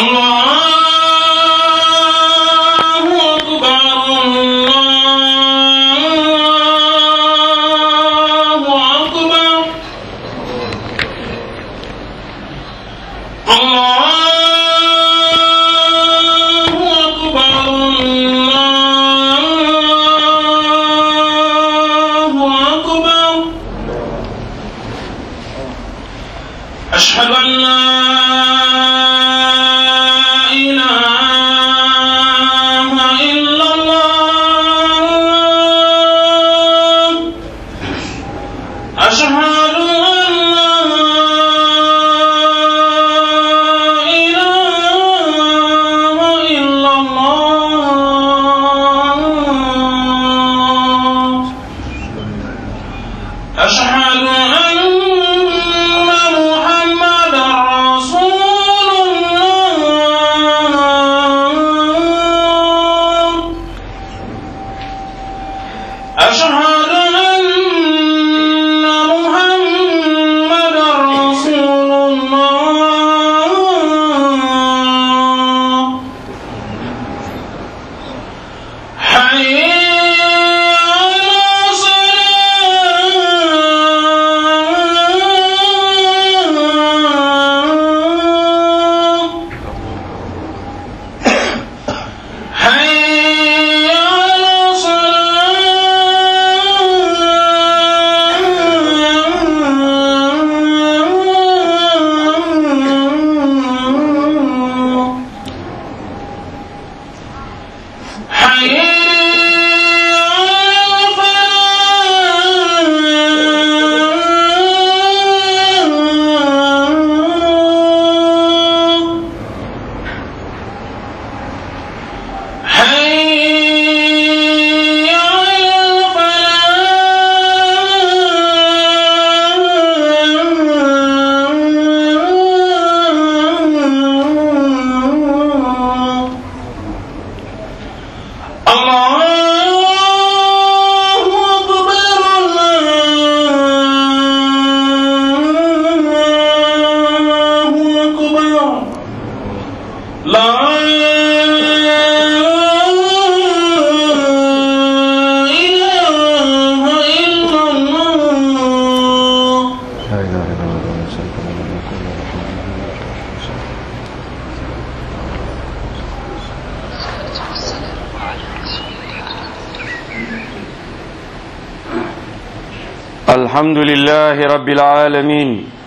الحمد لله رب العالمين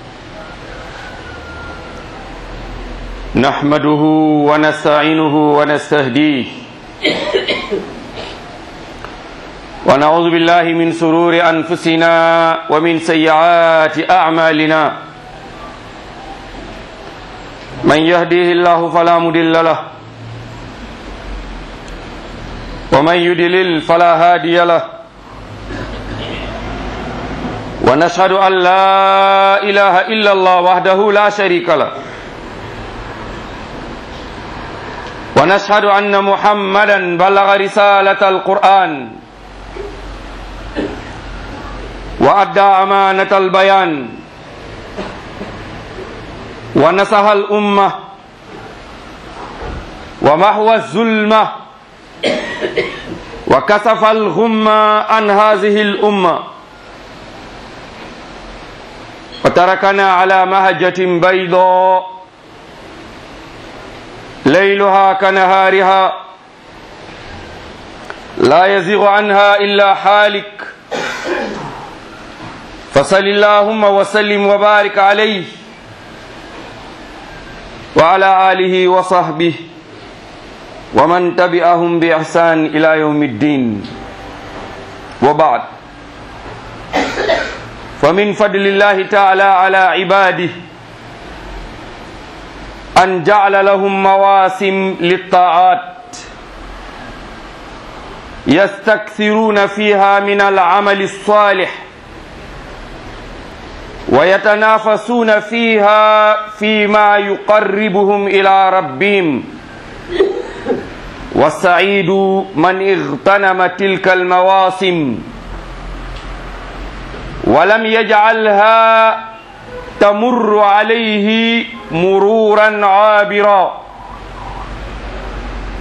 نحمده ونستعينه ونستهديه ونعوذ بالله من شرور أنفسنا ومن سيئات أعمالنا من يهديه الله فلا مضل له ومن يضلل فلا هادي له ونشهد أن لا إله إلا الله وحده لا شريك له ونشهد أن محمدا بلغ رسالة القرآن وأدى أمانة البيان ونصح الأمة ومحو الظلمة وكشف الغمة عن هذه الأمة وتركنا على مهجة بيضاء ليلها كنهارها لا يزيغ عنها إلا حالك فصل اللهم وسلم وبارك عليه وعلى آله وصحبه ومن تبعهم بإحسان إلى يوم الدين وبعد فمن فضل الله تعالى على عباده أن جعل لهم مواسم للطاعات يستكثرون فيها من العمل الصالح ويتنافسون فيها فيما يقربهم إلى ربهم والسعيد من اغتنم تلك المواسم ولم يجعلها تمر عليه مرورا عابرا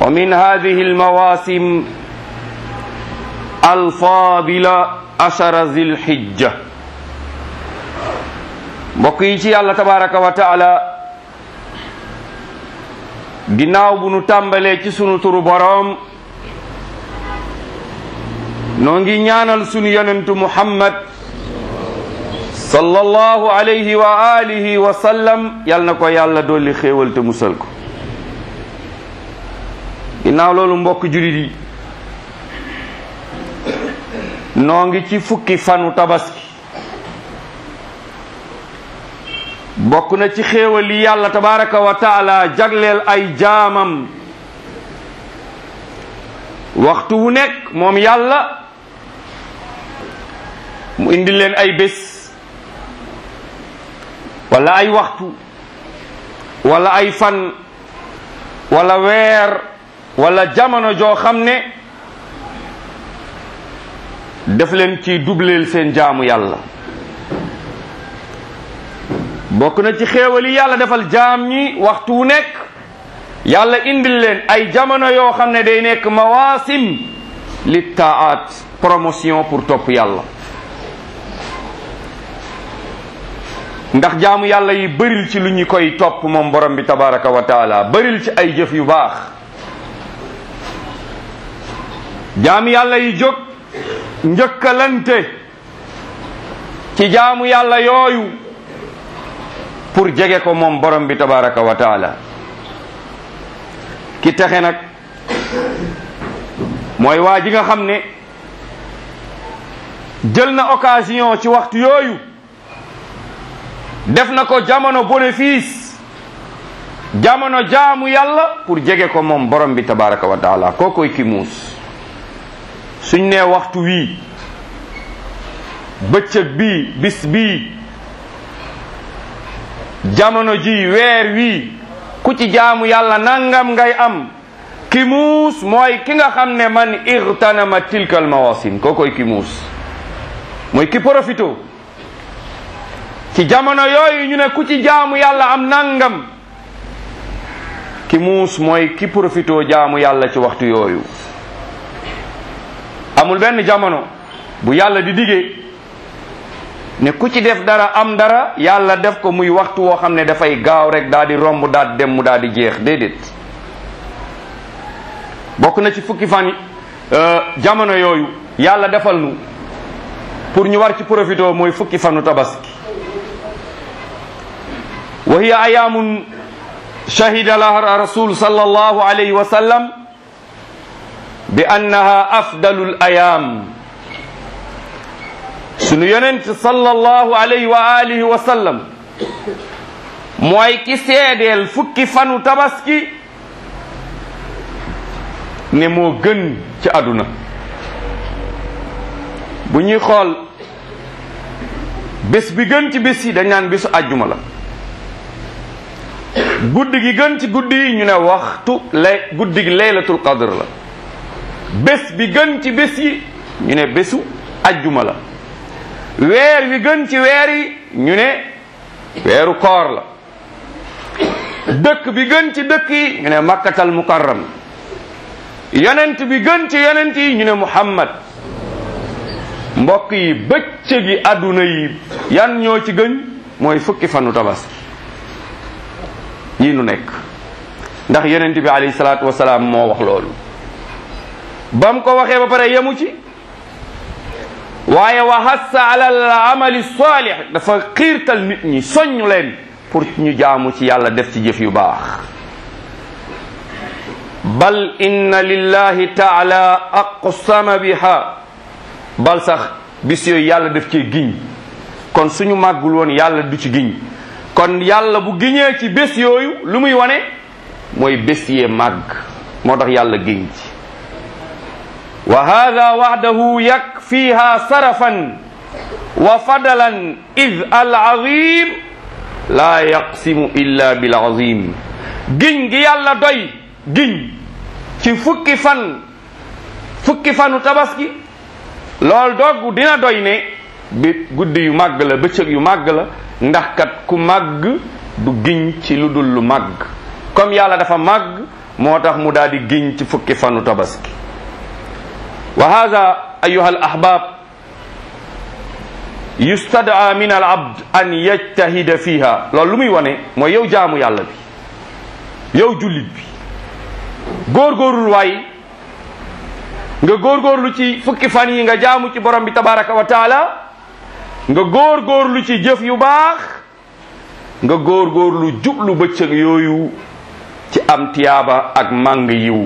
wa min hadihi almawasim alfadila ashara zilhijja. mbokk yi ci yàlla tabaraka wa taala, ginnaaw bu nu tàmbalee ci sunu turu boroom, noo ngi ñaanal sunu yonentu Muhammad sallallahu alayhi wa alihi wa sallam, yal na ko yàlla dolli xéewal te musal ko. ginnaaw loolu mbokk julit yi, noo ngi ci fukki fanu tabaski. bokk na ci xéewal yi yàlla tabaraka wa taala jagleel ay jaamam, waxtu wu nekk moom yàlla mu indi leen ay bés wala ay waxtu wala ay fan wala weer wala jamono joo xam ne def leen ci dubleel seen jaamu yàlla. bokk na ci xéewal yi yàlla defal jaam ñi, waxtu wu nekk yàlla indil leen ay jamono yoo xam ne day nekk mawaasim li taat, promotion pour topp yàlla. ndax jaamu yàlla yi bëril ci lu ñu koy topp moom borom bi tabaraka wa taala, bëril ci ay jëf yu baax. jaamu yàlla yi jóg njëkkalante ci jaamu yàlla yooyu pour jege ko moom borom bi tabaraka wa taala. ki texe nag mooy waa ji nga xam ne jël na occasion ci waxtu yooyu, def na ko jamono bénéfice, jamono jaamu yàlla pour jege ko moom borom bi tabaraka wa taala. kookoy ki muus. suñ nee waxtu wii, bëccëg bii, bis bii, jamono ji, weer wii, ku ci jaamu yàlla nangam ngay am, ki muus mooy ki nga xam ne man igtanama tilka al mawasim. kookoy ki muus, mooy ki profito ci jamono yooyu ñu ne ku ci jaamu yàlla am nangam. ki muus mooy ki profito jaamu yàlla ci waxtu yooyu. amul benn jamono bu yàlla di digee ne ku ci def dara am dara, yàlla def ko muy waxtu woo xam ne dafay gaaw rek daal di romb, daal di dem, mu daal di jeex. déedéet. bokk na ci fukki fan yi jamono yooyu yàlla defal nu pour ñu war ci profité mooy fukki fanu tabaski. wa hiya ayaamun shahida laha rasul sallallahu alayhi wa sallam bi annaha afdalul ayaam. sunu yonent sallallahu alayhi wa alihi wa sallam mooy ki seedeel fukki fanu tabaski ne moo gën ci àdduna. bu ñuy xool bés bi gën ci bés yi dañ naan bésu àjjuma la. guddi gi gën ci guddi yi ñu ne waxtu guddi gi laylatul qadr la. bés bi gën ci bés yi ñu ne bésu àjjuma la. weer wi gën ci weer yi ñu ne weeru koor la. dëkk bi gën ci dëkk yi ñu ne makkatal mukarram. yonent bi gën ci yonent yi ñu ne muhammad. mbokk yi bëccëgi àdduna yi yan ñoo ci gën? mooy fukki fanu tabaski yi nu nekk. ndax yonent bi alayhi salaatu wasalaam moo wax loolu. ba mu ko waxee ba pare yemu ci, waaye wa hassa ala al amali salih, dafa xiirtal nit ñi, soññu leen pour ñu jaamu ci yàlla, def ci jëf yu baax. bal inna lillahi taala aqsama biha, bal sax bis yooyu yàlla def ci giñ. kon suñu màggul woon yàlla du ci giñ. kon yàlla bu giñee ci bés yooyu lu muy wane mooy bés yee màgg, moo tax yàlla giñ ci. wa hada wahdahu yakfiha sarafan wa fadalan id al azim la yaqsimu illa bil azim. giñ gi yàlla doy giñ ci fukki fanu tabaski, loolu dogg dina doy ne bi guddi yu màgg la, bëccëg yu màgg la. ndax kat ku màgg du giñ ci lu dul lu màgg. comme yàlla dafa màgg, moo tax mu daal di giñ ci fukki fanu tabaski. wa hada ayuha al ahbab yustadaa min al abd an yajtahida fiha. loolu lu muy wane mooy yow jaamu yàlla bi, yow jullit bi, góorgóorlu waay nga góorgóorlu ci fukki fan yi nga jaamu ci borom bi tabaraka wa taala, nga góorgóorlu ci jëf yu baax, nga góorgóorlu jublu bëccëg yooyu ci am tiyaaba ak màng yiw.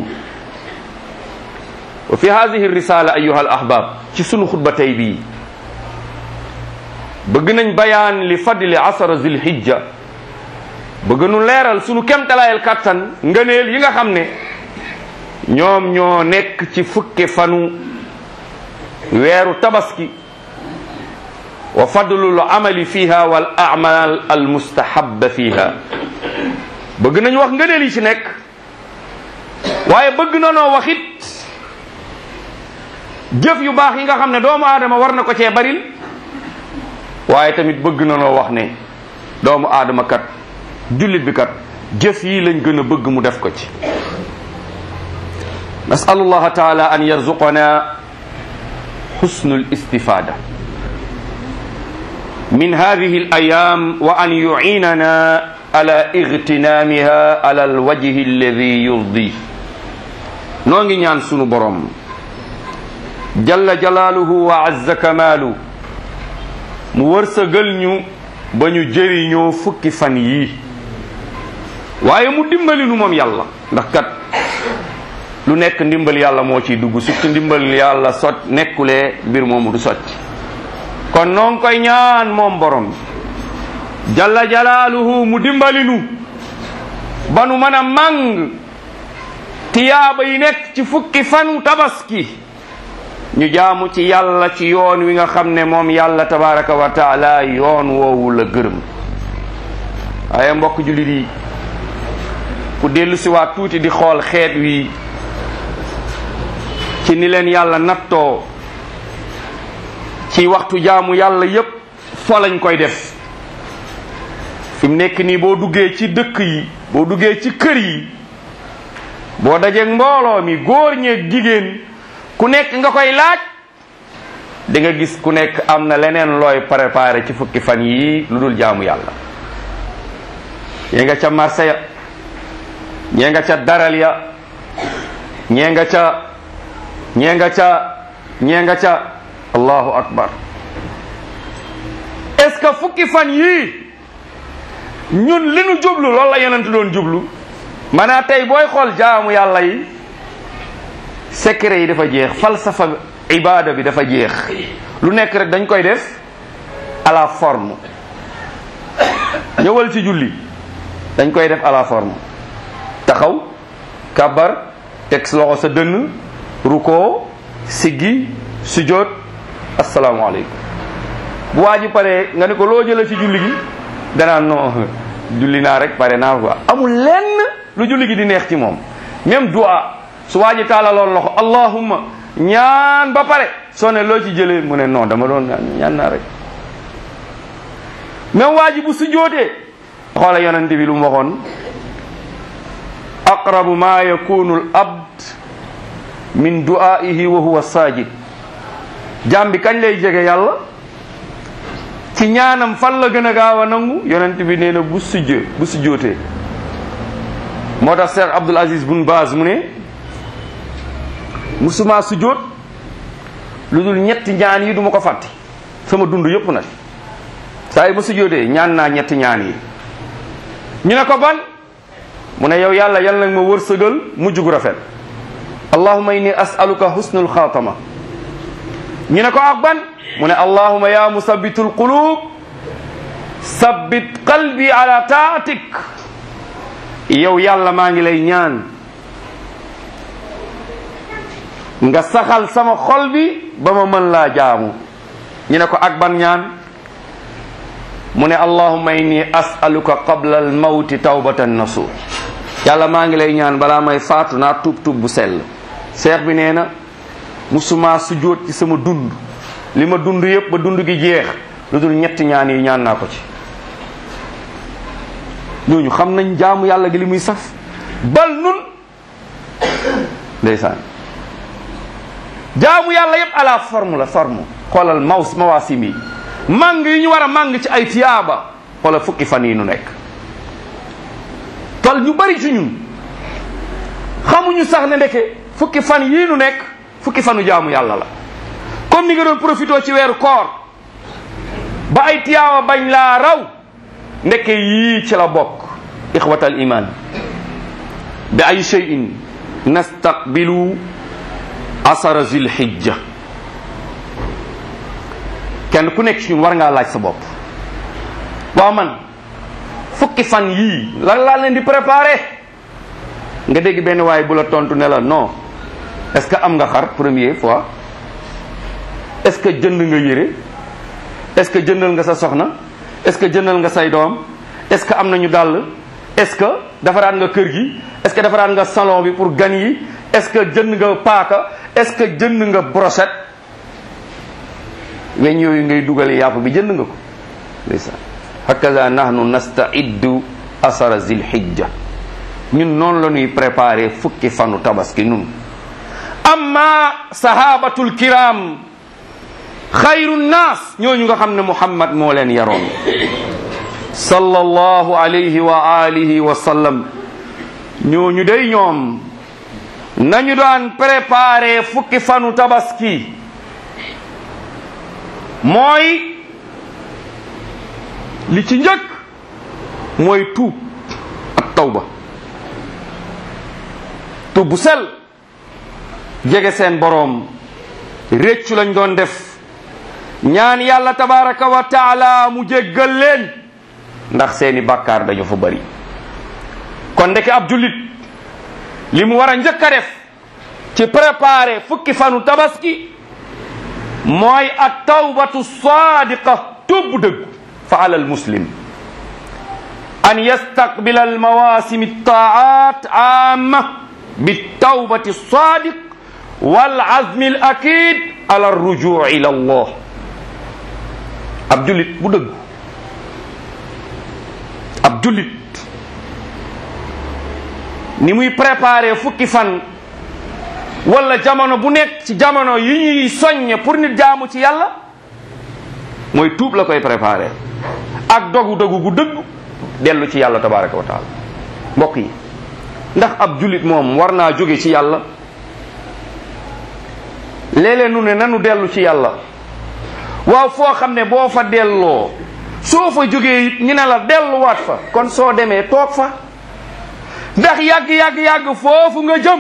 wa fi hadihi risala ayuha al ahbab, ci sunu xutba tey bii bëgg nañ bayaan li fadli asara zilhijja, bëgg nu leeral sunu kemtalaayal kattan ngëneel yi nga xam ne ñoom ñoo nekk ci fukki fanu weeru tabaski, wa fadlul amali fiha wal a'mal al mustahabba fiha. bëgg nañ wax ngëneel yi ci nekk, waaye bëgg na noo wax it jëf yu baax yi nga xam ne doomu aadama war na ko cee baril, waaye tamit bëgg na noo wax ne doomu aadama kat, jullit bi kat, jëf yi lañ gën a bëgg mu def ko ci. nasalu allaha taala an yarzuqana husnul istifada min hadihi al ayam wa an yu'inana ala igtinamiha ala al wajhi alladhi yurdi. noo ngi ñaan sunu borom jalla jalaaluhu wa azza kamaalu mu wërsëgal ñu ba ñu jëriñoo fukki fan yii, waaye mu dimbali nu moom yàlla, ndax kat lu nekk ndimbal yàlla moo ciy dugg, surtout ndimbal yàlla nekkulee mbir moomu du sotti. kon noo ngi koy ñaan moom borom jalla jalaaluhu mu dimbali nu ba nu mën a màng tiyaaba yi nekk ci fukki fanu tabaski, ñu jaamu ci yàlla ci yoon wi nga xam ne moom yàlla tabaraka wa taala yoon woowu la gërëm. waaye mbokk jullit yi, ku dellu si waat tuuti di xool xeet wi ci ni leen yàlla nattoo ci waxtu jaamu yàlla yépp fo lañ koy def. fi mu nekk nii boo duggee ci dëkk yi, boo duggee ci kër yi, boo dajeeg mbooloo mi, góor ñeeg jigéen, ku nekk nga koy laaj, di nga gis ku nekk am na leneen looy préparé ci fukki fan yii lu dul jaamu yàlla. ñee nga ca marché ya, ñee nga ca daral ya, ñee nga ca allahu akbar. est-ce que fukki fan yii ñun li nu jublu loolu la yonent doon jublu? maanaam tey booy xool jaamu yàlla yi, secret yi dafa jeex, falsafa ibada bi dafa jeex, lu nekk rek dañ koy def à la forme. ñëwal ci julli dañ koy def à la forme, taxaw kabar, teg loxo sa dënn, ruko, siggi, sujjóot, asalaamaaleykum. bu waa ji paree nga ne ko loo jëlee ci julli gi, danaa non julli naa rek pare naa quoi. amul lenn lu julli gi di neex ci moom. même dua su waa ji taalaloon loxo allahumma ñaan ba pare soo ne loo ci jëlee mu ne non dama doon ñaan naa rek. même waa ji bu sujjóotee xoola yonente bi lu mu waxoon, aqrabu ma yakunu al abd min du'aihi wa huwa sajid. jaam bi kañ lay jege yàlla? ci ñaanam fan la gën a gaaw a nangu? yonent bi nee na bu sujjootee. moo tax Cheikh Abdul Aziz Bun Baaz mu ne musuma sujjoot lu dul ñetti ñaan yi du ma ko fàtte sama dund yëpp nag. saa yi ma sujjootee ñaan naa ñetti ñaan yi. ñu ne ko ban? mu ne yow yàlla yal nag ma wërsëgal mujj gu rafet. allahumma inni as'aluka husnul xaatama. ñu ne ko ak ban? mu ne allahumma ya musabbitul qulub sabbit qalbi ala taatik. yow yàlla maa ngi lay ñaan nga saxal sama xol bi ba ma mën laa jaamu. ñu ne ko ak ban ñaan? mu ne allahumma inni as'aluka qabla al mawti tawbatan nasuh. yàlla maa ngi lay ñaan balaa may faatu naa tuub tuub bu sell. seex bi nee na musuma sujjóot ci sama dund, li ma dund yépp ba dund gi jeex, lu dul ñetti ñaan yi ñaan naa ko ci. ñooñu xam nañ jaamu yàlla gi li muy saf. bal nun ndeysaan jaamu yàlla yépp ala forme la forme. xoolal mawaasim yi màng yi ñu war a màng ci ay tiyaaba xoolal fukki fan yi nu nekk. tol ñu bari ci ñun xamuñu sax ne ndeke fukki fan yii nu nekk fukki fanu jaamu yàlla la. comme ni nga doon profité ci weeru koor ba ay tiyaaba bañ laa raw ndeke yii ci la bokk. ixwatal iman bi ay shay'in nastaqbilu asara zilhijja. kenn ku nekk ci ñun war ngaa laaj sa bopp waaw man fukki fan yii lan laa leen di préparer. nga dégg benn waaye bu la tontu ne la non est-ce que am nga xar première fois, est-ce que jënd nga yére, est-ce que jëndal nga sa soxna, est-ce que jëndal nga say doom, est-ce que am nañu dàll, est-ce que defaraat nga kër gi, est-ce que defaraat nga salon bi pour gan yi, est-ce que jënd nga paaka, est-ce que jënd nga brochette. weñ yooyu ngay dugal yàpp bi jënd nga ko. ndeysaan hakaza nahnu nasta'iddu asara zilhijja. ñun noonu la ñuy préparer fukki fanu tabaski nun. amma sahabatul kiram xayru nnaas, ñooñu nga xam ne Muhammad moo leen yaroon sallallahu alayhi wa alihi wa sallam, ñooñu day ñoom nañu daan préparer fukki fanu tabaski mooy li ci njëkk mooy tuub ak tawba, tuub bu sel, jege seen boroom, réccu lañ doon def, ñaan yàlla tabaraka wa taala mu jéggal leen ndax seeni bàkkaar dañu fa bari. kon ndeke ab jullit li mu war a njëkk a def ci préparer fukki fanu tabaski mooy at tawbatu sadiqa, tuub bu dëgg. fa ala al muslim an yastaqbila al mawasim al taat amma bi tawbati sadiq wal azmi al akid ala rujuu ila allah. ab jullit bu dëgg, ab jullit ni muy préparer fukki fan wala jamono bu nekk ci jamono yi ñuy soññe pour nit jaamu ci yàlla mooy tuub la koy préparer ak dogu gu dëgg dellu ci yàlla tabaraka wa taala. mbokk yi, ndax ab jullit moom war naa jóge ci yàlla? léeg-léeg nu ne nanu dellu ci yàlla. waaw foo xam ne boo fa delloo soo fa jógee it ñu ne la delluwaat fa, kon soo demee toog fa, ndax yàgg foofu nga jëm.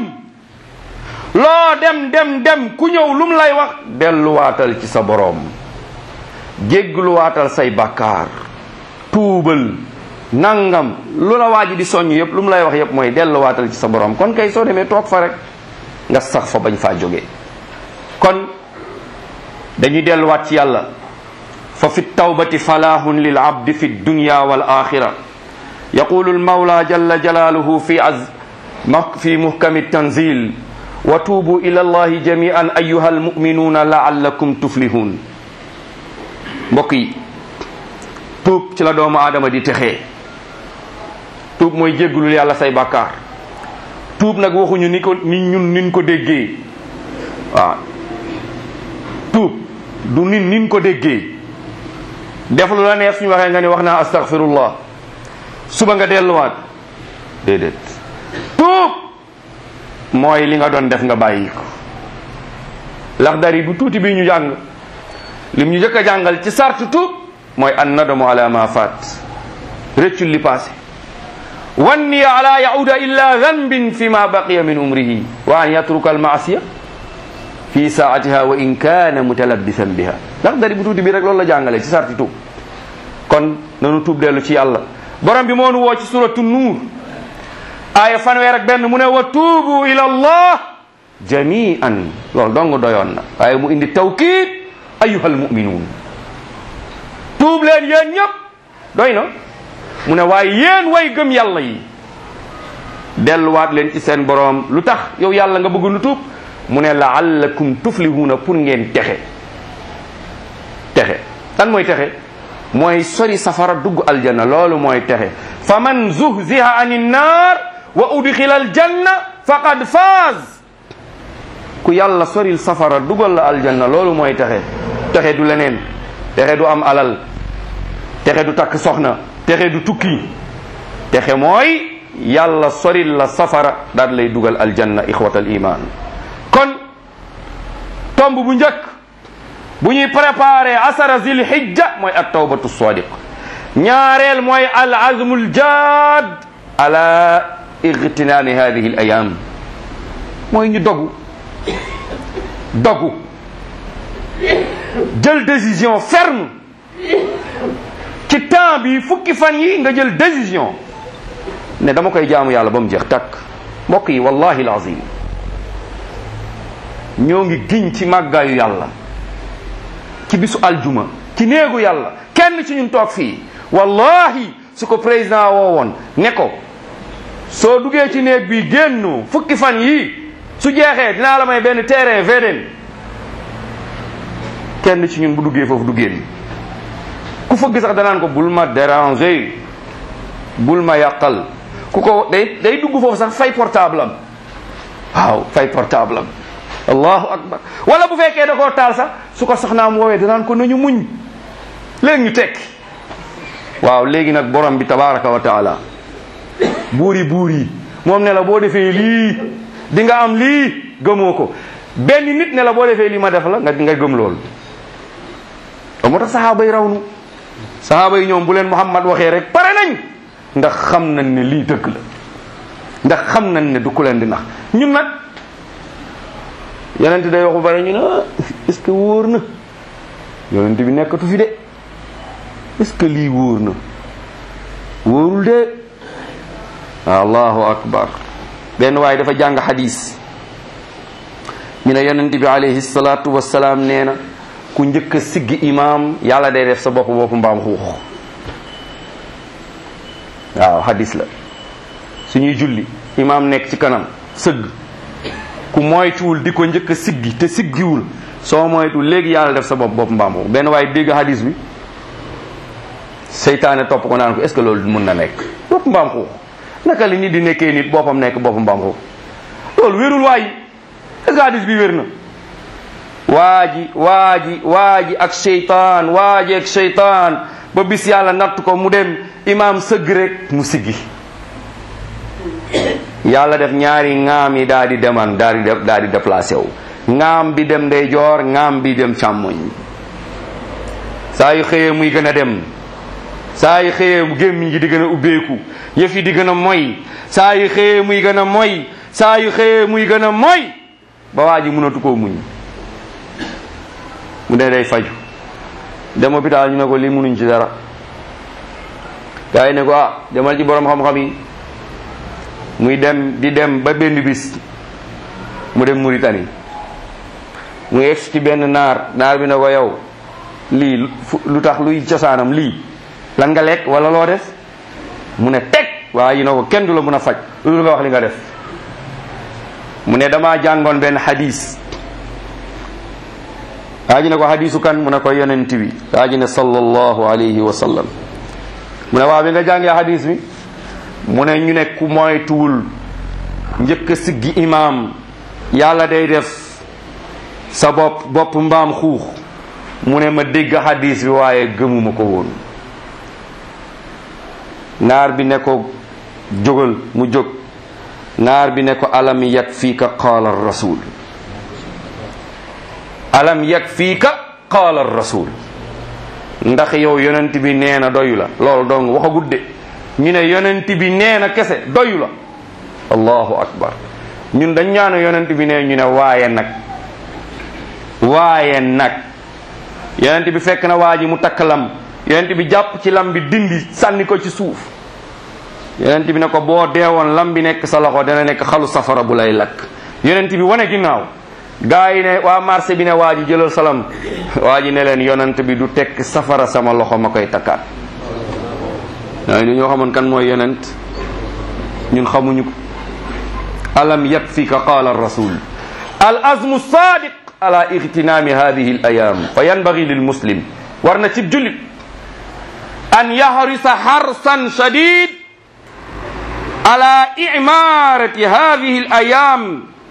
loo dem ku ñëw lum lay wax delluwaatal ci sa boroom, jéggluwaatal say bàkkaar, tuubal nangam, lu la waaji di soññ yépp lu mu lay wax yépp mooy delluwaatal ci sa boroom. kon kay soo demee toog fa rek nga sax fa bañ faa jógee. kon dañuy delluwaat ci yàlla. fa fi tawbati falahun lil abdi fi dunya wal axira. yaqulu al mawla jalla jalaluhu fi muhkami tanzil wa tuubu ila allahi jami'an ayyuha al mu'minuna la'allakum tuflihun. mbokk yi, tuub ci la doomu aadama di texee. tuub mooy jéggulul yàlla say bàkkaar. tuub nag waxuñu niñ ko déggee. waaw, tuub du nin ko déggee. def lu la neex suñu waxee nga ni wax naa astaghfirullah, suba nga delluwaat. déedéet, tuub mooy li nga doon def nga bàyyi ko. Laxdari bu tuuti bi ñu jàng, lim ñu njëkk a jàngal ci sartu tuub mooy an nadamu ala ma faat, rëccul li passé, wanni ala yauda illa dhanbin fi ma baqiya min umrihi wa an yatruka al maasiya fi saatiha wa in kaana mutalabbisan biha. Laxdari bu tuuti bi rek loolu la jàngale ci sarti tuub. kon nanu tuub dellu ci yàlla. borom bi moo nu woo ci suratu nuur aaya 1 mu ne wa tuubu ila allah jami'an. loolu dong doyoon na, waaye mu indi tawkiid ayyuhal mu'minuun, tuub leen yéen ñëpp doy na. mu ne waaye yéen way gëm yàlla yi delluwaat leen ci seen boroom. lu tax yow yàlla nga bëgg nu tuub? mu ne la'allakum tuflihuuna, pour ngeen texe. lan mooy texe? mooy sori safara dugg aljanna, loolu mooy texe. fa man zuhziha anin naar wa udxila aljanna faqad faaz. ku yàlla soril safara dugal la aljanna loolu mooy texe. texe du leneen, texe du am alal, texe du takk soxna, texe du tukki. texe mooy yàlla soril la safara daal lay dugal aljanna. ixwatal iman, kon tomb bu njëkk bu ñuy préparé asara zil hijja mooy at tawbatu sadiq. ñaareel mooy al azmul jaad ala igtinaami hadihi al ayam, mooy ñu dogu jël décision ferme ci temps bi fukki fan yi nga jël décision ne dama koy jaamu yàlla ba mu jeex takk. mbokk yi wallahi alazim ñoo ngi giñ ci màggaayu yàlla ci bisu aljuma ci néegu yàlla kenn ci ñun toog fii wallahi su ko président woo woon ne ko soo duggee ci néeg bi génn fukki fan yi su jeexee dinaa la may benn terrain VDN, kenn ci ñun bu duggee foofu du génn. ku fëgg sax danaan ko bul ma déranger, bul ma yàqal. ku ko day dugg foofu sax fay portable am, waaw fay portable am. allahu akbar. wala bu fekkee da koo taal sax su ko soxnaam woowee danaan ko nañu muñ léegi ñu tekki. waaw léegi nag borom bi tabaraka wa taala buur yi moom ne la boo defee lii di nga am lii, gëmoo ko. benn nit ne la boo defee lii ma def la nga gëm loolu. moo tax saxaaba yi raw nu. saxaaba yi ñoom bu leen Muhammad waxee rek pare nañ, ndax xam nañ ne lii dëgg la, ndax xam nañ ne du ku leen di nax. ñun nag yonent day waxu bare ñu ne est-ce que wóor na, yonent bi nekkatu fi de, est-ce que lii wóor na, wóorul de. allahu akbar. benn waaye dafa jàng xadis ñu ne yonent bi alayhi salaatu wassalaam nee na ku njëkk a siggi imaam yàlla day def sa bopp mbaam xuux. waaw xadis la. suñuy julli imaam nekk ci kanam sëgg, ku moytuwul di ko njëkk a siggi te siggiwul, soo moytuwul léegi yàlla def sa bopp mbaam xuux. benn waaye dégg xadis bi seytaane topp ko naan ko est-ce que loolu mën na nekk bopp mbaam xuux? naka li nit di nekkee nit boppam nekk boppam mbaam xuux? loolu wérul waay. est-ce que hadis bi wér na? waa ji ak seytaan ba bis yàlla natt ko mu dem imaam sëgg rek mu siggi. yàlla def ñaari ŋaam yi daal di deman daal di déplacé wu. ŋaam bi dem ndeyjoor, ŋaam bi dem càmmoñ. saa yu xëyee muy gën a dem, saa yu xëyee gémmiñ gi di gën a ubbeeku, yëf yi di gën a moy. saa yu xëyee muy gën a moy, saa yu xëyee muy gën a moy ba waa ji mënatu koo muñ. mu ne day faju dem hôpital ñu ne ko lii mënuñ ci dara. gars yi ne ko demal ci borom xam-xam yi. muy dem ba benn bis mu dem Mauritanie. mu egsi ci benn naar bi ne ko yow lii lu tax luy cosaanam lii lan nga lekk wala loo def? mu ne teg. waa yi ne ko kenn du la mën a faj lu nga wax li nga def. mu ne damaa jàngoon benn hadis. waa ji ne ko hadisu kan? mu ne ko yonent bi. waa ji ne sallallahu alayhi wa sallam. mu ne waaw bi nga jàngee hadis bi mu ne ñu ne ku moytuwul njëkk a siggi imaam yàlla day def sa bopp mbaam xuux. mu ne ma dégg hadis bi waaye gëmuma ko woon. naar bi ne ko jógal mu jóg. naar bi ne ko alam yakfiika qaala rasul, alam yakfiika qaala rasul. ndax yow yonent bi nee na doyu la. loolu dong waxagut de. ñu ne yonent bi nee na kese doyu la. allahu akbar. ñun dañ ñaanu yonent bi nee ñu ne waaye nag yonent bi fekk na waa ji mu takk lam, yonent bi jàpp ci lam bi dindi sànni ko ci suuf. yonent bi ne ko boo deewoon lam bi nekk sa loxo dana nekk xalu safara bu lay lakk. yonent bi wane ginnaaw. gaa yi ne waa marché bi ne waa ji jëlal salam. waa ji ne leen yonent bi du tekk safara sama loxo ma koy takkaat. waaye ñu ñoo xamoon kan mooy yonent, ñun xamuñu ko. alam yakfika qaala rasul al azmu sadiq ala igtinaami hadihi al ayam fa yanbaghi lil muslim, war na ci jullit an yahrisa harsan shadid ala imarati hadihi al ayam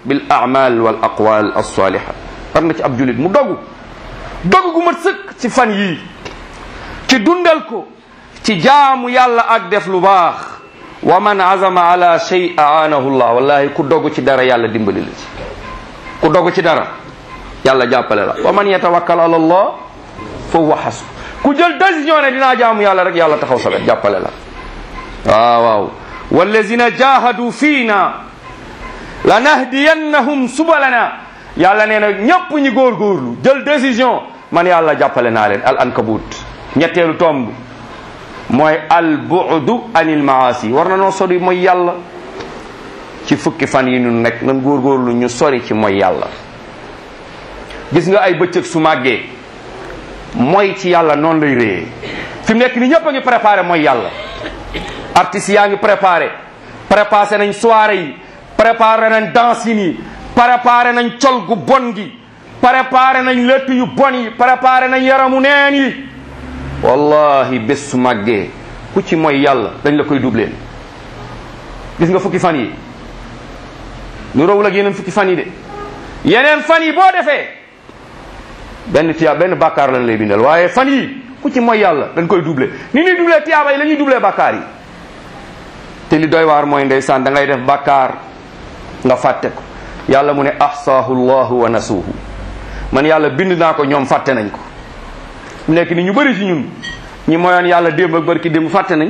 bil a'mal wal aqwal as-saliha. war na ci ab julit mu dogu gu mat sëkk ci fan yii ci dundal ko ci jaamu yàlla ak def lu baax. wa man azama ala shay aanahu llah, wallahi ku dogu ci dara yàlla dimbali la ci. ku dogu ci dara yàlla jàppale la. wa man yatawakkal ala allah fa huwa hasbu. ku jël décision ne dinaa jaamu yàlla rek yàlla taxaw sa wet jàppale la. waaw waaw. wallazina jahadu fiina lanahdiyannahum subalana. yàlla nee na ñépp ñi góorgóorlu jël décision man yàlla jàppale naa leen. al ankabut ñetteelu tomb mooy al bu'du anil maasi. war na noo sori mooy yàlla ci fukki fan yi ñu nekk nan góorgóorlu ñu sori ci mooy yàlla. gis nga ay bëccëg su màggee mooy ci yàlla noonu lay réyee. fi mu nekk ni ñëpp a ngi préparé mooy yàlla. artistes yaa ngi préparé nañ soirée yi, préparé nañ danse yi, préparé nañ col gu bon gi, préparé nañ létt yu bon yi, préparé nañ yaramu neen yi. wallahi bés su màggee ku ci mooy yàlla dañ la koy doublé. gis nga fukki fan yi ñu rawul ak yeneen fukki fan yi de. yeneen fan yi boo defee benn bàkkaar lañ lay bindal, waaye fan yi ku ci mooy yàlla dañ koy doublé. ni ñuy doublé tiyaaba yi la ñuy doublé bàkkaar yi. te li doy waar mooy ndeysaan da ngay def bàkkaar nga fàtte ko. yàlla mu ne ahsaahu llahu wa nasuuhu. man yàlla bind naa ko ñoom fàtte nañ ko. mu nekk ni ñu bëri ci ñun ñi moyoon yàlla démb ak barki démb fàtte nañ.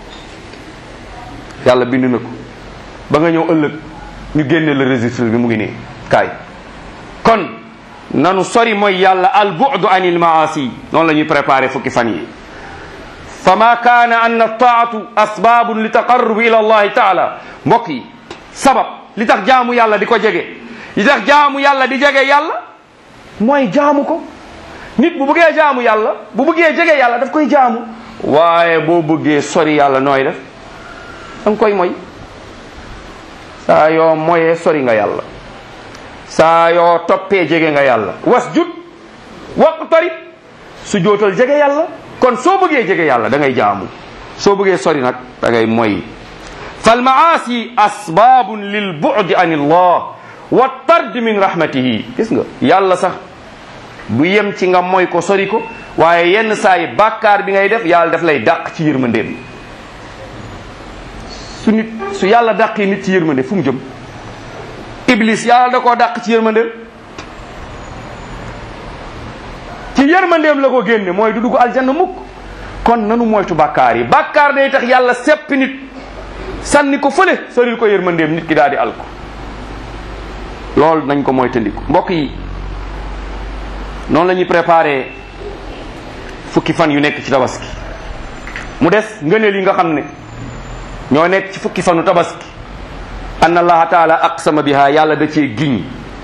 yàlla bind na ko ba nga ñëw ëllëg ñu génne le registre bi mu ngi nii kaay. kon nanu sori mooy yàlla al bu'du anil maasi. noonu la ñuy préparé fukki fan yi. fa ma kaana an taatu asbabun li taqarrubi ila allahi taala. mbokk yi sabab li tax jaamu yàlla di ko jege, li tax jaamu yàlla di jege yàlla mooy jaamu ko. nit bu bëggee jaamu yàlla, bu bëggee jege yàlla daf koy jaamu. waaye boo bëggee sori yàlla nooy def? danga koy moy. saa yoo moyee sori nga yàlla, saa yoo toppee jege nga yàlla. wasjud waqtarib, su jootal jege yàlla. kon soo bëggee jege yàlla da ngay jaamu, soo bëggee sori nag da ngay moy. fal maasi asbabun lil bu'di an illah wa tard min rahmatihi. gis nga yàlla sax du yem ci nga moy ko sori ko, waaye yenn saa yi bàkkaar bi ngay def yàlla daf lay dàq ci yërmandeem. su yàlla dàqi nit ci yërmande fu mu jëm? iblis yàlla da koo dàq ci yërmandeem. ci yërmandeem la ko génne, mooy du dugg aljanna mukk. kon nanu moytu bàkkaar yi. bàkkaar day tax yàlla seppi nit sànni ko fële soril ko yërmandeem, nit ki daal di alko. loolu nañ ko moytandiku. mbokk yi noonu la ñuy préparé fukki fan yu nekk ci tabaski. mu des ngëneel yi nga xam ne ñoo nekk ci fukki fanu tabaski. anna allaha taala aqsama biha, yàlla da cee giñ.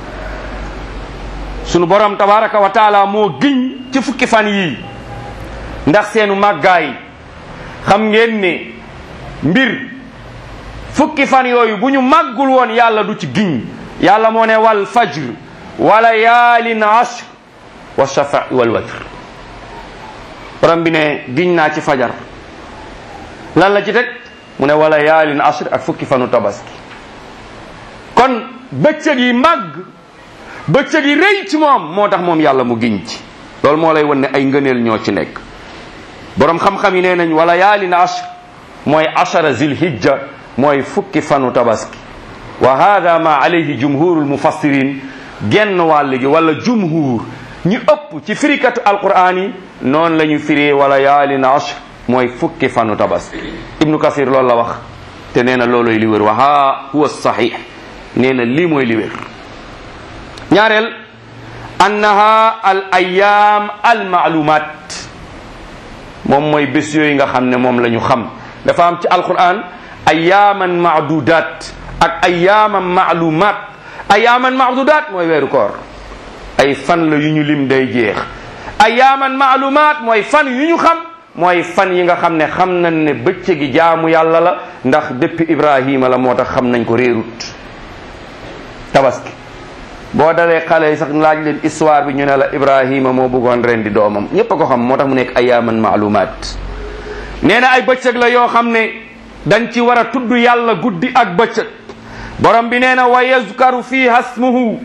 sunu borom tabaraka wa taala moo giñ ci fukki fan yii ndax seenu màggaay. xam ngeen ne mbir fukki fan yooyu bu ñu màggul woon yàlla du ci giñ. yàlla moo ne wal fajr wa layaalin ashr wa shafa wal watr. borom bi ne giñ naa ci fajar. lan la ci teg? mu ne wa layaalin ashr ak fukki fanu tabaski. kon bëccëg yi màgg, bëccëg yi rëy ci moom moo tax moom yàlla mu giñ ci. loolu moo lay wan ne ay ngëneel ñoo ci nekk. borom xam-xam yi nee nañ wala yaalin ashr mooy ashara zilhijja, mooy fukki fanu tabaski. wa hada ma alayhi jumhurul mufassirin, genn wàll gi wala jumhur ñu ëpp ci firikatu alquran yi noonu la ñu firee wala yaalin ashr mooy fukki fanu tabaski. ibnu kasir loolu la wax te nee na looloy li wér. wa huwa sahih, nee na lii mooy li wér. ñaareel annaha al ayam al maalumat, moom mooy bés yooyu nga xam ne moom la ñu xam. dafa am ci alquran ayaman maadudat ak ayaman maalumat. ayaman maadudat mooy weeru koor, ay fan la yu ñu lim day jeex. ayaman maalumat mooy fan yu ñu xam, mooy fan yi nga xam ne xam nañ ne bëccëgi jaamu yàlla la, ndax depuis Ibrahima la, moo tax xam nañ ko réerut. tabaski boo dalee xale yi sax laaj leen histoire bi ñu ne la Ibrahima moo bëggoon ren di doomam, ñépp a ko xam, moo tax mu nekk ayaaman maalumaat. nee na ay bëccëg la yoo xam ne dañ ci war a tudd yàlla guddi ak bëccëg. borom bi nee na wa yazkaru fiha ismuhu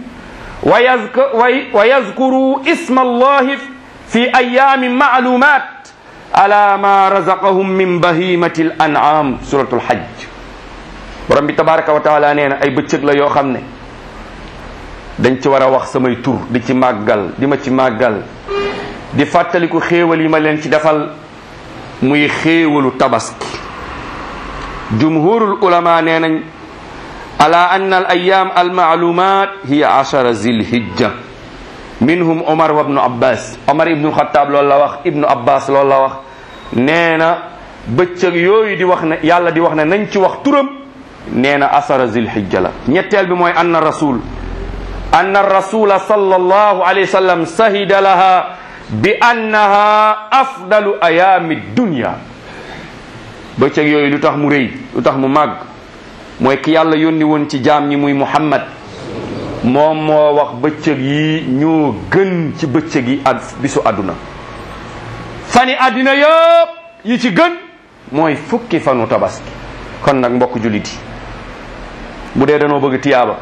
wa yazkuru isma allahi fi ayamin maalumat ala ma razaqahum min bahimati l an'am suratul hajj. borom bi tabaraka wa taala nee na ay bëccëg la yoo xam ne dañ ci war a wax samay tur di ci màggal di ma ci màggal di fàttaliku xéewal yi ma leen ci defal muy xéewalu tabaski. jumhurul ulama nee nañ ala anna al ayam al maalumat hiya 10 zilhijja minhum omar wa ibnu abbas. omar ibnu xataab loolu la wax, ibnu abbas loolu la wax. nee na bëccëg yooyu di wax ne yàlla di wax ne nañ ci wax turam nee na 10 zilhijja la. ñetteel bi mooy anna rasula sallallahu alayhi wa sallam sahida laha bi annaha afdalu ayami dunya. bëccëg yooyu lu tax mu rëy lu tax mu màgg mooy ki yàlla yónni woon ci jaam ñi muy muhammad moom moo wax bëccëg yi ñoo gën ci bëccëg yi ak bisu àdduna. fani àddina yëpp yi ci gën mooy fukki fanu tabaski. kon nag mbokk jullit yi bu dee danoo bëgg tiyaaba,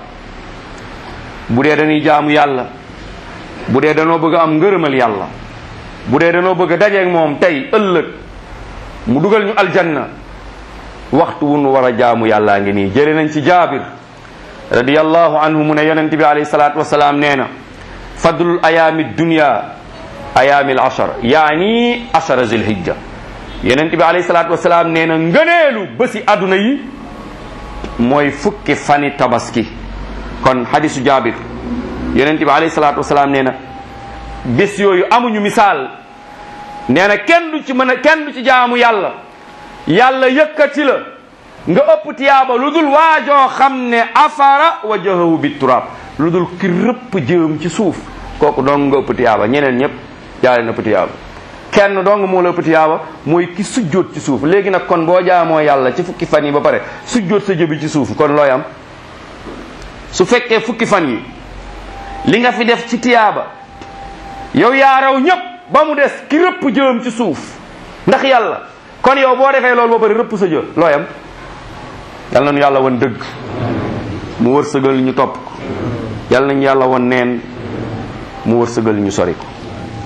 bu dee dañuy jaamu yàlla, bu dee danoo bëgg am ngërëmal yàlla, bu dee danoo bëgg dajeeg moom tey ëllëg mu dugal ñu aljanna, waxtu wu nu war a jaamu yàllaa ngi nii. jële nañ ci jaabir radiyallahu anhu mu ne yonent bi alayhi salaatu wasalaam nee na fadlul ayaami dunya ayaamil ashar yaani ashara zilhijja. yonent bi alayhi salaatu wasalaam nee na ngëneelu bési àdduna yi mooy fukki fani tabaski. kon hadisu jaabir yonent bi alayhi salaatu wasalaam nee na bés yooyu amuñu misaal. nee na kenn du ci jaamu yàlla yàlla yëkkati la nga ëpp tiyaaba lu dul waajoo xam ne afara wajahahu bi turab, lu dul ki rëpp jëm ci suuf, kooku dong nga ëpp tiyaaba. ñeneen ñëpp jaale na ëpp tiyaaba. kenn dong moo la ëpp tiyaaba mooy ki sujjóot ci suuf. léegi nag kon boo jaamoo yàlla ci fukki fan yi ba pare sujjóot sa jëbi ci suuf, kon looy am? su fekkee fukki fan yi li nga fi def ci tiyaaba yow yaa raw ñëpp ba mu des ki rëpp jëm ci suuf ndax yàlla, kon yow boo defee loolu ba pare rëpp sa jë looy am? yal nañu yàlla wan dëgg mu wërsëgal ñu topp ko, yal nañu yàlla wan neen mu wërsëgal ñu sori ko.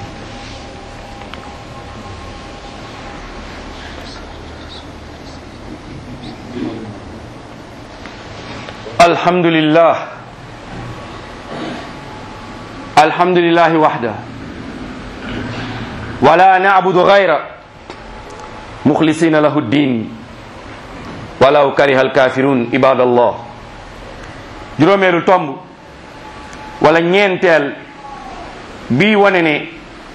alhamdulillahi wahda wala na'budu ghayra mukhlisina lahu ddin walaw kariha alkafirun ibadallah. juróomeelu tomb wala ñeenteel bii wane ne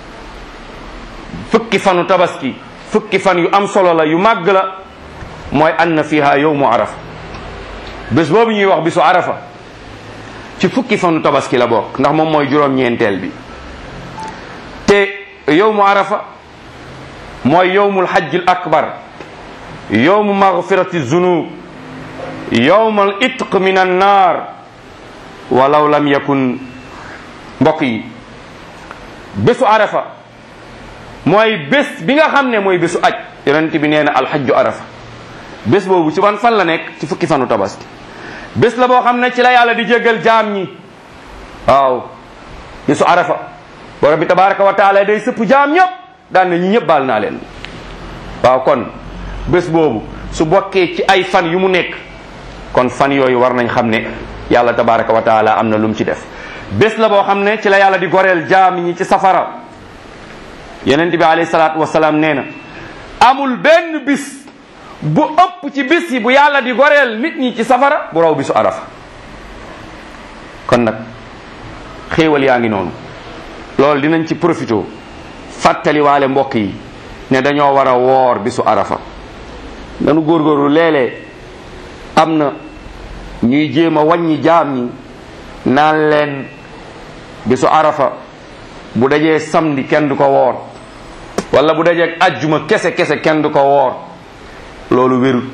fukki fanu tabaski fukki fan yu am solo la yu màgg la mooy anna fiha yawmu arafa. bés boobu ñuy wax bisu arafa ci fukki fanu tabaski la bokk ndax moom mooy juróom-ñeenteel bi. te yawmu arafa mooy yawmul hajjil akbar, yawmu maghfirati zunub, yawmul itq min annar walaw lam yakun. mbokk yi bésu arafa mooy bés bi nga xam ne mooy bésu aj. yonent bi nee na alhajju arafa. bés boobu ci ban fan la nekk? ci fukki fanu tabaski. bés la boo xam ne ci la yàlla di jéggal jaam ñi. waaw bésu arafa borom bi tabaraka wa taala day sëpp jaam ñëpp daan na ñi ñëpp baal naa leen. waaw kon bés boobu su bokkee ci ay fan yu mu nekk kon fan yooyu war nañ xam ne yàlla tabaraka wa taala am na lu mu ci def. bés la boo xam ne ci la yàlla di goreel jaam ñi ci safara. yonent bi alayhi salaatu wasalaam nee na amul benn bis bu ëpp ci bis yi bu yàlla di goreel nit ñi ci safara bu raw bisu arafa. kon nag xéewal yaa ngi noonu, loolu dinañ ci profité fàttaliwaale mbokk yi ne dañoo war a woor bisu arafa. nanu góorgóorlu léeg-léeg am na ñuy jéem a wàññi jaam ñi naan leen bisu arafa bu dajee samedi kenn du ko woor, wala bu dajee ajjuma kese kenn du ko woor. loolu wérul.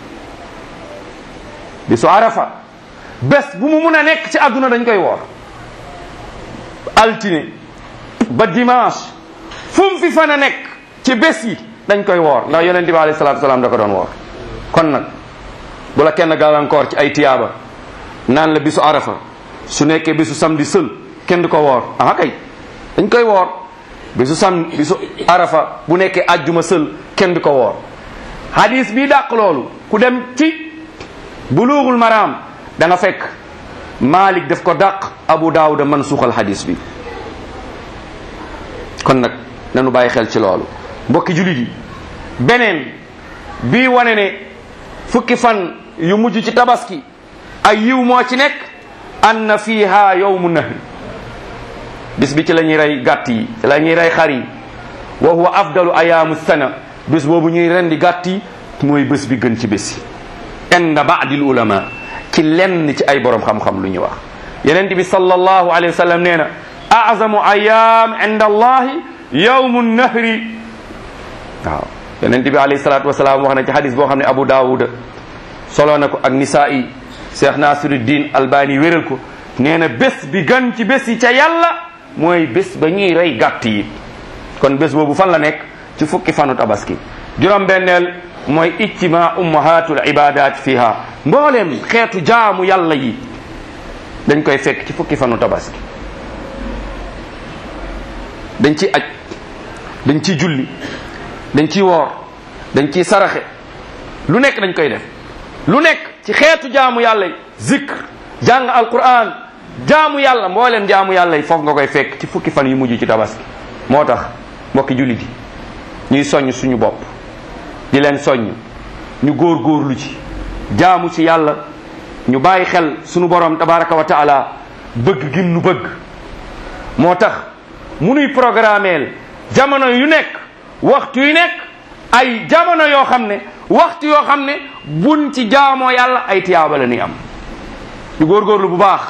bisu arafa bés bu mu mun a nekk ci àdduna dañ koy woor. altine ba dimanche fu mu fi fan a nekk ci bés yi dañ koy woor ndax yonent bi alayhi salaatu wasalaam da ko doon woor. kon nag bu la kenn gàllankoor ci ay tiyaaba naan la bisu arafa su nekkee bisu samedi sël kenn du ko woor ah kay dañ koy woor bisu arafa bu nekkee ajjuma sël kenn du ko woor hadis bi dàq loolu ku dem ci bulughul maram da nga fekk Malik daf ko dàq Abu Daawuda man suuxal hadis bi kon nag nanu bàyyi xel ci loolu mbokki julit yi beneen bii wane ne fukki fan yu mujj ci tabaski ay yiw moo ci nekk anna fiha yawmu nahri bis bi ci la ñuy rey gàtt yi ci la ñuy rey xar yi wa huwa afdalu ayaamu sana bés boobu ñuy rendi gàtt yi mooy bés bi gën ci bés yi inda ba'dil ulama ci lenn ci ay borom xam-xam lu ñu wax yonent bi sallallahu alayhi wa sallam nee na a'zamu ayaam inda allahi yawmu nahri waaw yonent bi alayhi salatu wasalaam wax na ci hadis boo xam ne Abu Daawuda solo na ko ak Nisaa'i Cheikh Nasiruddin Albani wéral ko nee na bés bi gën ci bés yi ca yàlla mooy bés ba ñuy rey gàtt yi kon bés boobu fan la nekk ci fukki fanu tabaski juróom-benneel mooy ijtimaa ummahatul ibadat fiha mbooleem xeetu jaamu yàlla yi dañ koy fekk ci fukki fanu tabaski dañ ciy aj dañ ciy julli dañ ciy woor dañ ciy saraxe lu nekk dañ koy def lu nekk ci xeetu jaamu yàlla yi zikr jàng alquran jaamu yàlla mbooleem jaamu yàlla yi foofu nga koy fekk ci fukki fan yu mujj ci tabaski moo tax mbokki jullit yi ñuy soññ suñu bopp di leen soññ ñu góor-góorlu ci jaamu ci yàlla ñu bàyyi xel suñu borom tabaraka wa taala bëgg gim nu bëgg moo tax mu nuy programmeel jamono yu nekk waxtu yu nekk ay jamono yoo xam ne waxtu yoo xam ne buñ ci jaamoo yàlla ay tiyaaba la ni am ñu góorgóorlu bu baax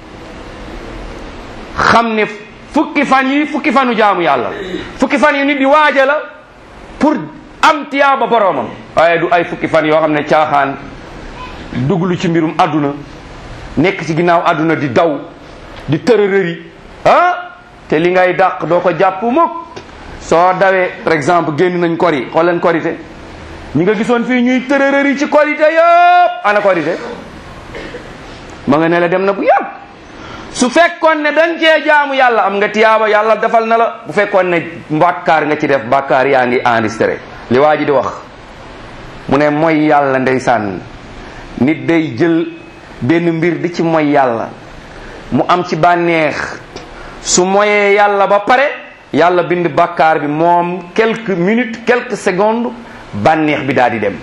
xam ne fukki fan yi fukki fanu jaamu yàlla fukki fan yi nit di waaja la pour am tiyaaba boroomam waaye du ay fukki fan yoo xam ne caaxaan duglu ci mbirum àdduna nekk ci ginnaaw àdduna di daw di tërërëri te li ngay dàq doo ko jàpp mukk soo dawee par exemple génn nañ kori xool leen korité ñi nga gisoon fii ñuy tërërëri ci korité yëpp ana korité ma nga ne la dem na bu yàgg su fekkoon ne dañ cee jaamu yàlla am nga tiyaaba yàlla defal na la bu fekkoon ne bàkkaar nga ci def bàkkaar yaa ngi enregistré li waa ji di wax mu ne mooy yàlla ndeysaan nit day jël benn mbir di ci mooy yàlla mu am ci bànneex su moyee yàlla ba pare yàlla bind bàkkaar bi moom quelques minutes quelques secondes bànneex bi daal di dem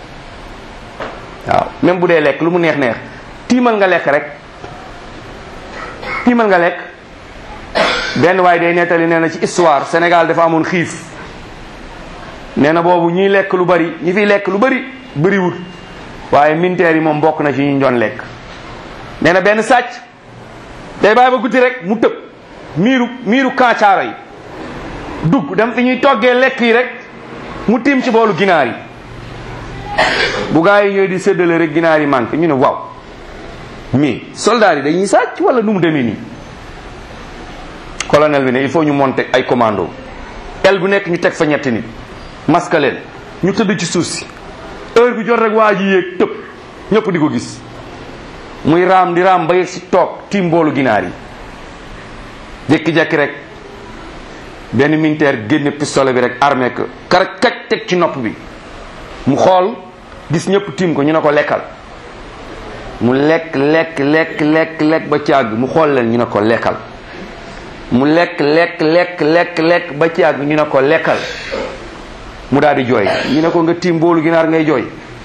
waaw même bu dee lekk lu mu neex neex tiimal nga lekk rek tiimal nga lekk benn waaye day nettali nee na ci histoire Sénégal dafa amoon xiif nee na boobu ñiy lekk lu bari ñi fiy lekk lu bari bëriwul waaye militaire yi moom bokk na ci ñu doon lekk nee na benn sàcc day bàyyi ba guddi rek mu tëb miiru kancaaro yi dugg dem fi ñuy toggee lekk yi rek mu tiim ci boolu ginaar yi bu gaa yi ñooy di séddale rek ginaar yi manqué ñu ne waaw mais soldats yi dañuy sàcc wala nu mu demee nii colonel bi ne il faut ñu monter ay commando el bu nekk ñu teg fa ñetti nit masque leen ñu tëdd ci suuf si heure bi jot rek waa ji yéeg tëb ñëpp di ko gis muy raam di raam ba yegg si toog tiim boolu ginaar yi jékki-jékki rek benn militaire génne pistolet bi rek armé ko kar kaj teg ci nopp bi mu xool gis ñëpp tiim ko ñu ne ko lekkal mu lekk ba ci àgg mu xool leen ñu ne ko lekkal mu lekk ba ci àgg ñu ne ko lekkal mu daal di jooy ñu ne ko nga tiim boolu ginaar ngay jooy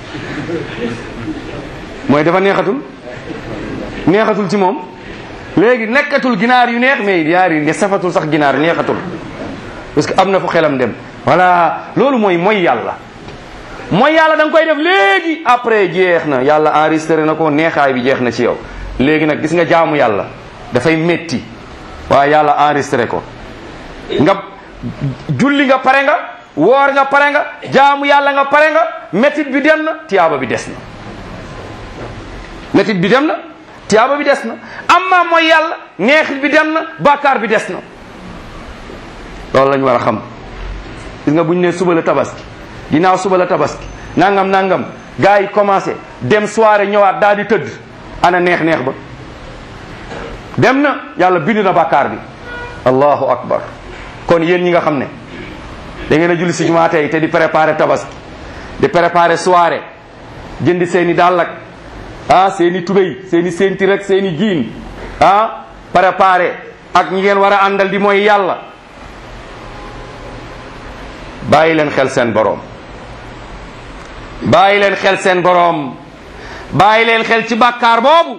mooy dafa neexatul ci moom léegi nekkatul ginaar yu neex mais ginaar yi safatul sax ginaar neexatul parce que am na fu xelam dem voilà loolu mooy yàlla da nga koy def léegi après jeex na yàlla enregistré na ko neexaay bi jeex na ci yow léegi nag gis nga jaamu yàlla dafay metti waaye yàlla enregistré ko nga julli nga pare nga woor nga pare nga jaamu yàlla nga pare nga métit bi dem na tiyaaba bi des na métit bi dem na tiyaaba bi des na amma mooy yàlla neexit bi dem na bàkkaar bi des na loolu lañu war a xam gis nga buñ ne suba la tabaski ginnaaw suba la tabaski nangam gars yi commencé dem soirée ñëwaat daal di tëdd ana neex-neex ba dem na. yàlla bind na bàkkaar bi. allahu akbar. kon yéen ñi nga xam ne da ngeen a julli si jumaa tey te di préparer tabaski, di préparer soirée, jëndi seeni dàll ak seeni tubéy, seeni ceinture ak seeni jiin préparer ak ñi ngeen war a àndal di mooy yàlla. bàyyi leen xel seen boroom, bàyyi leen xel seen boroom, bàyyi leen xel ci bàkkaar boobu.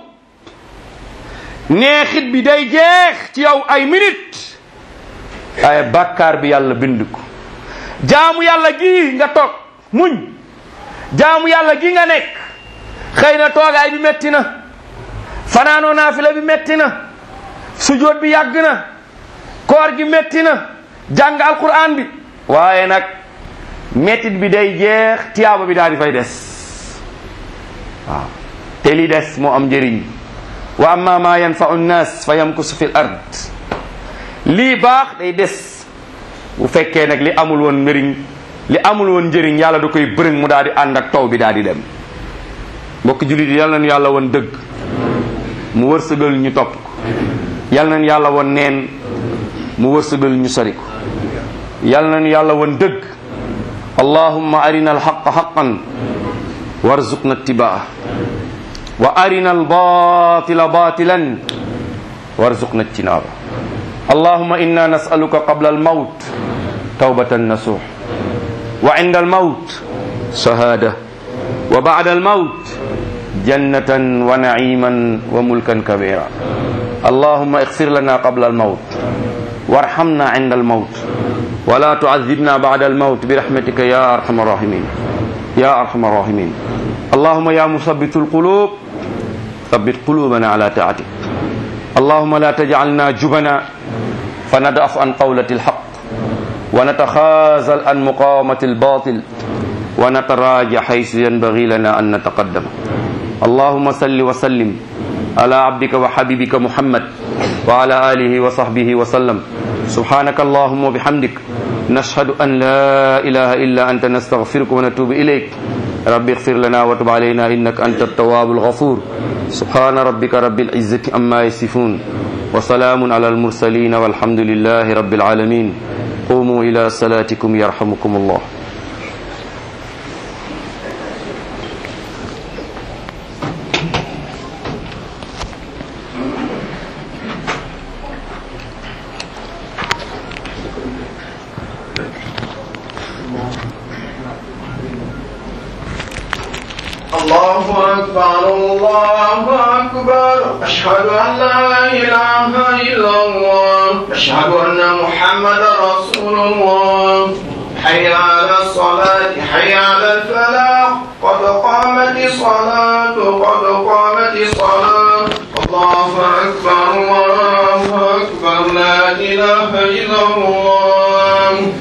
neexit bi day jeex ci yow ay minute, ay bàkkaar bi yàlla bind ko. jaamu yàlla gi nga toog muñ, jaamu yàlla gi nga nekk, xëy na toogaay bi metti na, fanaanoo naafila bi metti na, sujjóot bi yàgg na, koor gi metti na, jàng alquran bi, waaye nag mettit bi day jeex, tiyaaba bi daal di fay des. waaw te li des moo am njëriñ. wa amma ma yanfa'u nnas fa yamkusu fil ard. lii baax day des. bu fekkee nag li amul woon njëriñ, li amul woon njëriñ, yàlla da koy bërëng mu daal di ànd ak taw bi daal di dem. mbokk jullit yi, yàlla nañu yàlla woon dëgg mu wërsëgal ñu topp ko. yàlla nañu yàlla woon neen mu wërsëgal ñu sori ko. yàlla nañu yàlla woon dëgg. allahumma arina alxaqa xaqan warzuqna ittibaa wa arina albatila batilan warzuqna ijtinaaba. allahumma inna nasaluka qabla almawt tawbatan nasuh wa inda almawt shahada wa ba'da almawt jannatan wa na'iman wa mulkan kabira. allahumma ighfir lana qabla almawt warhamna inda almawt wa la tu'adhibna ba'da almawt birahmatika ya arhamar rahimin ya arhamar rahimin. allahumma ya musabbitul qulub thabbit qulubana ala ta'atik. allahumma la taj'alna jubana فندعف عن قولة الحق ونتخاذل عن مقاومة الباطل ونتراجع حيث ينبغي لنا أن نتقدم. اللهم صل وسلم على عبدك وحبيبك محمد وعلى آله وصحبه وسلم. سبحانك اللهم وبحمدك نشهد أن لا إله إلا أنت نستغفرك ونتوب إليك. رب اغفر لنا وتب علينا إنك أنت التواب الغفور. سبحان ربك رب العزة عما يصفون وسلام على المرسلين والحمد لله رب العالمين. قوموا إلى صلاتكم يرحمكم الله. الله أكبر الله أكبر أشهد أن لا إله إلا الله أشهد أن محمدا رسول الله حي على الصلاة حي على الفلاح قد